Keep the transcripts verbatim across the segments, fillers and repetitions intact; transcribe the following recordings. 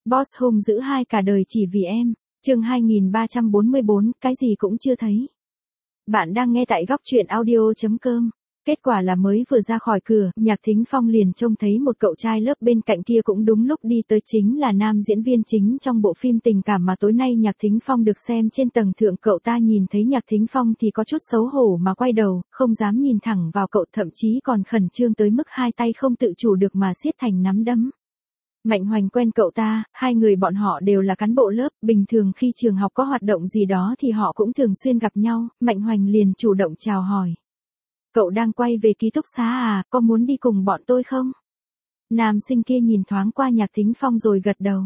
Boss hung dữ hai cả đời chỉ vì em. Chương hai nghìn ba trăm bốn mươi bốn, cái gì cũng chưa thấy. Bạn đang nghe tại góc truyện audio chấm com. Kết quả là mới vừa ra khỏi cửa, Nhạc Thính Phong liền trông thấy một cậu trai lớp bên cạnh kia cũng đúng lúc đi tới, chính là nam diễn viên chính trong bộ phim tình cảm mà tối nay Nhạc Thính Phong được xem trên tầng thượng. Cậu ta nhìn thấy Nhạc Thính Phong thì có chút xấu hổ mà quay đầu, không dám nhìn thẳng vào cậu, thậm chí còn khẩn trương tới mức hai tay không tự chủ được mà siết thành nắm đấm. Mạnh Hoành quen cậu ta, hai người bọn họ đều là cán bộ lớp, bình thường khi trường học có hoạt động gì đó thì họ cũng thường xuyên gặp nhau. Mạnh Hoành liền chủ động chào hỏi. Cậu đang quay về ký túc xá à, có muốn đi cùng bọn tôi không? Nam sinh kia nhìn thoáng qua Nhạc Thính Phong rồi gật đầu.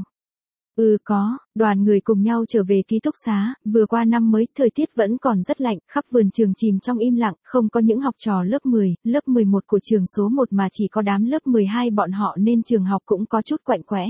Ừ có, đoàn người cùng nhau trở về ký túc xá, vừa qua năm mới, thời tiết vẫn còn rất lạnh, khắp vườn trường chìm trong im lặng, không có những học trò lớp mười, lớp mười một của trường số một mà chỉ có đám lớp mười hai bọn họ nên trường học cũng có chút quạnh quẽ.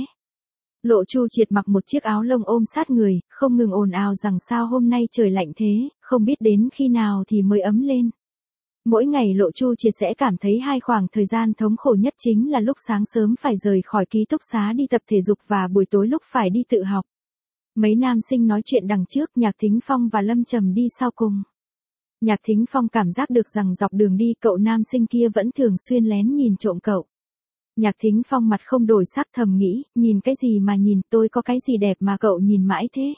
Lộ Chu Triệt mặc một chiếc áo lông ôm sát người, không ngừng ồn ào rằng sao hôm nay trời lạnh thế, không biết đến khi nào thì mới ấm lên. Mỗi ngày Lộ Chu Triệt sẽ cảm thấy hai khoảng thời gian thống khổ nhất chính là lúc sáng sớm phải rời khỏi ký túc xá đi tập thể dục và buổi tối lúc phải đi tự học. Mấy nam sinh nói chuyện đằng trước, Nhạc Thính Phong và Lâm Trầm đi sau cùng. Nhạc Thính Phong cảm giác được rằng dọc đường đi cậu nam sinh kia vẫn thường xuyên lén nhìn trộm cậu. Nhạc Thính Phong mặt không đổi sắc thầm nghĩ, nhìn cái gì mà nhìn, tôi có cái gì đẹp mà cậu nhìn mãi thế.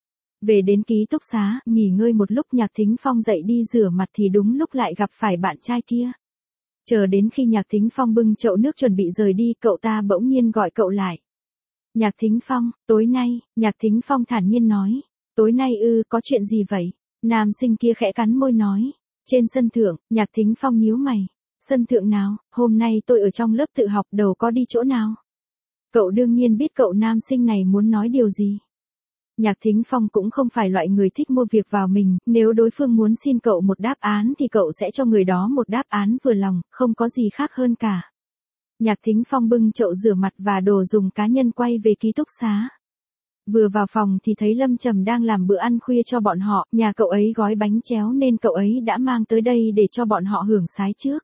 Về đến ký túc xá, nghỉ ngơi một lúc, Nhạc Thính Phong dậy đi rửa mặt thì đúng lúc lại gặp phải bạn trai kia. Chờ đến khi Nhạc Thính Phong bưng chậu nước chuẩn bị rời đi, cậu ta bỗng nhiên gọi cậu lại. Nhạc Thính Phong, tối nay, Nhạc Thính Phong thản nhiên nói. Tối nay ư, có chuyện gì vậy? Nam sinh kia khẽ cắn môi nói. Trên sân thượng, Nhạc Thính Phong nhíu mày. Sân thượng nào, hôm nay tôi ở trong lớp tự học, đâu có đi chỗ nào. Cậu đương nhiên biết cậu nam sinh này muốn nói điều gì. Nhạc Thính Phong cũng không phải loại người thích mua việc vào mình, nếu đối phương muốn xin cậu một đáp án thì cậu sẽ cho người đó một đáp án vừa lòng, không có gì khác hơn cả. Nhạc Thính Phong bưng chậu rửa mặt và đồ dùng cá nhân quay về ký túc xá. Vừa vào phòng thì thấy Lâm Trầm đang làm bữa ăn khuya cho bọn họ, nhà cậu ấy gói bánh chéo nên cậu ấy đã mang tới đây để cho bọn họ hưởng sái trước.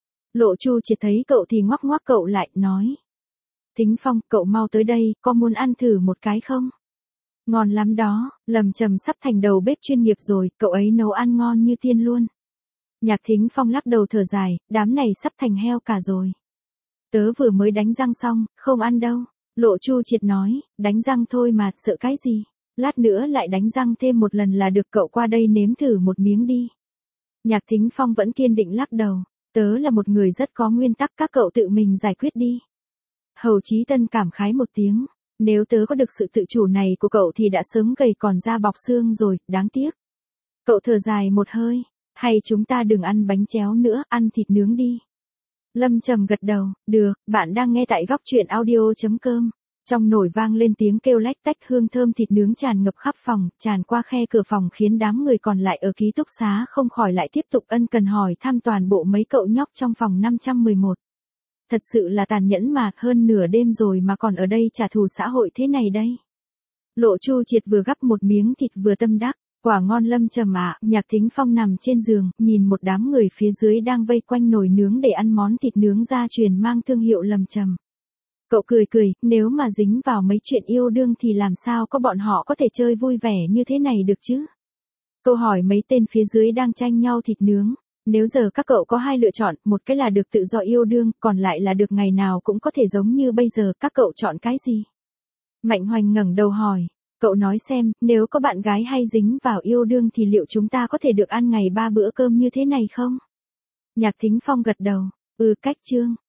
Lộ Chu Triệt thấy cậu thì ngoắc ngoắc cậu lại, nói. Thính Phong, cậu mau tới đây, có muốn ăn thử một cái không? Ngon lắm đó, Lâm Trầm sắp thành đầu bếp chuyên nghiệp rồi, cậu ấy nấu ăn ngon như tiên luôn. Nhạc Thính Phong lắc đầu thở dài, đám này sắp thành heo cả rồi. Tớ vừa mới đánh răng xong, không ăn đâu. Lộ Chu Triệt nói, đánh răng thôi mà, sợ cái gì. Lát nữa lại đánh răng thêm một lần là được, cậu qua đây nếm thử một miếng đi. Nhạc Thính Phong vẫn kiên định lắc đầu, tớ là một người rất có nguyên tắc, các cậu tự mình giải quyết đi. Hầu Chí Tân cảm khái một tiếng. Nếu tớ có được sự tự chủ này của cậu thì đã sớm gầy còn da bọc xương rồi, đáng tiếc. Cậu thở dài một hơi, hay chúng ta đừng ăn bánh chéo nữa, ăn thịt nướng đi. Lâm Trầm gật đầu, được, bạn đang nghe tại góc truyện audio chấm com. Trong nồi vang lên tiếng kêu lách tách, hương thơm thịt nướng tràn ngập khắp phòng, tràn qua khe cửa phòng khiến đám người còn lại ở ký túc xá không khỏi lại tiếp tục ân cần hỏi thăm toàn bộ mấy cậu nhóc trong phòng năm trăm mười một. Thật sự là tàn nhẫn mà, hơn nửa đêm rồi mà còn ở đây trả thù xã hội thế này đây. Lộ Chu Triệt vừa gắp một miếng thịt vừa tâm đắc, quả ngon Lâm Trầm ạ. Nhạc Thính Phong nằm trên giường, nhìn một đám người phía dưới đang vây quanh nồi nướng để ăn món thịt nướng gia truyền mang thương hiệu Lâm Trầm. Cậu cười cười, nếu mà dính vào mấy chuyện yêu đương thì làm sao có bọn họ có thể chơi vui vẻ như thế này được chứ? Câu hỏi mấy tên phía dưới đang tranh nhau thịt nướng. Nếu giờ các cậu có hai lựa chọn, một cái là được tự do yêu đương, còn lại là được ngày nào cũng có thể giống như bây giờ, các cậu chọn cái gì? Mạnh Hoành ngẩng đầu hỏi, cậu nói xem, nếu có bạn gái hay dính vào yêu đương thì liệu chúng ta có thể được ăn ngày ba bữa cơm như thế này không? Nhạc Thính Phong gật đầu, ừ cách chương,